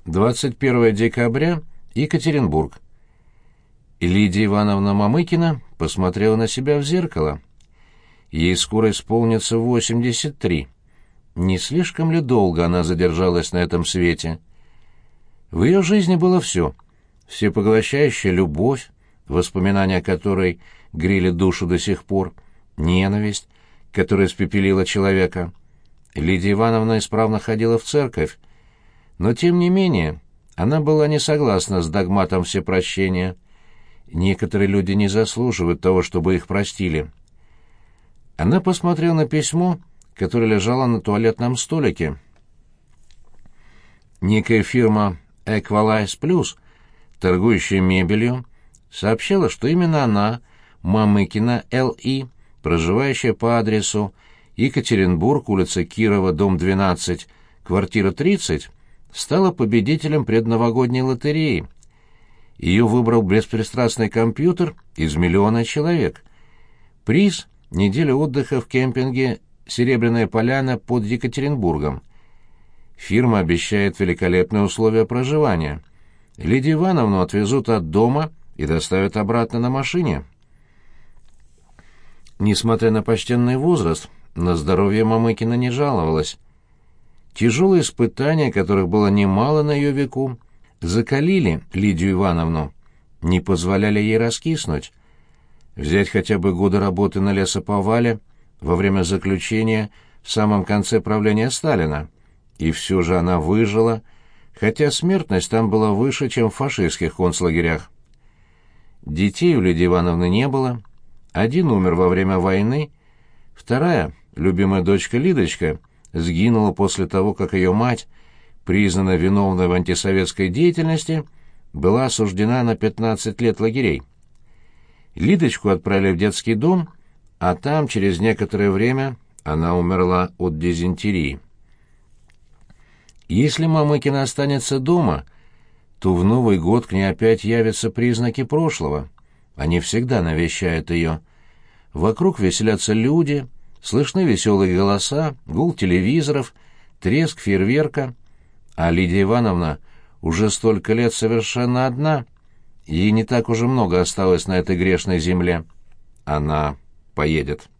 21 декабря, Екатеринбург. Лидия Ивановна Мамыкина посмотрела на себя в зеркало. Ей скоро исполнится 83. Не слишком ли долго она задержалась на этом свете? В ее жизни было все. Всепоглощающая любовь, воспоминания о которой грели душу до сих пор, ненависть, которая испепелила человека. Лидия Ивановна исправно ходила в церковь, но, тем не менее, она была не согласна с догматом всепрощения. Некоторые люди не заслуживают того, чтобы их простили. Она посмотрела на письмо, которое лежало на туалетном столике. Некая фирма «Эквалайз Плюс», торгующая мебелью, сообщала, что именно она, Мамыкина Л.И., проживающая по адресу Екатеринбург, улица Кирова, дом 12, квартира 30, стала победителем предновогодней лотереи. Ее выбрал беспристрастный компьютер из миллиона человек. Приз — неделя отдыха в кемпинге «Серебряная поляна» под Екатеринбургом. Фирма обещает великолепные условия проживания. Лидию Ивановну отвезут от дома и доставят обратно на машине. Несмотря на почтенный возраст, на здоровье Мамыкина не жаловалась. Тяжелые испытания, которых было немало на ее веку, закалили Лидию Ивановну, не позволяли ей раскиснуть. Взять хотя бы годы работы на лесоповале во время заключения в самом конце правления Сталина. И все же она выжила, хотя смертность там была выше, чем в фашистских концлагерях. Детей у Лидии Ивановны не было. Один умер во время войны, вторая, любимая дочка Лидочка, сгинула после того, как ее мать, признанная виновной в антисоветской деятельности, была осуждена на 15 лет лагерей. Лидочку отправили в детский дом, а там через некоторое время она умерла от дизентерии. Если Мамыкина останется дома, то в Новый год к ней опять явятся признаки прошлого. Они всегда навещают ее. Вокруг веселятся люди, слышны веселые голоса, гул телевизоров, треск фейерверка. А Лидия Ивановна уже столько лет совершенно одна. Ей не так уже много осталось на этой грешной земле. Она поедет.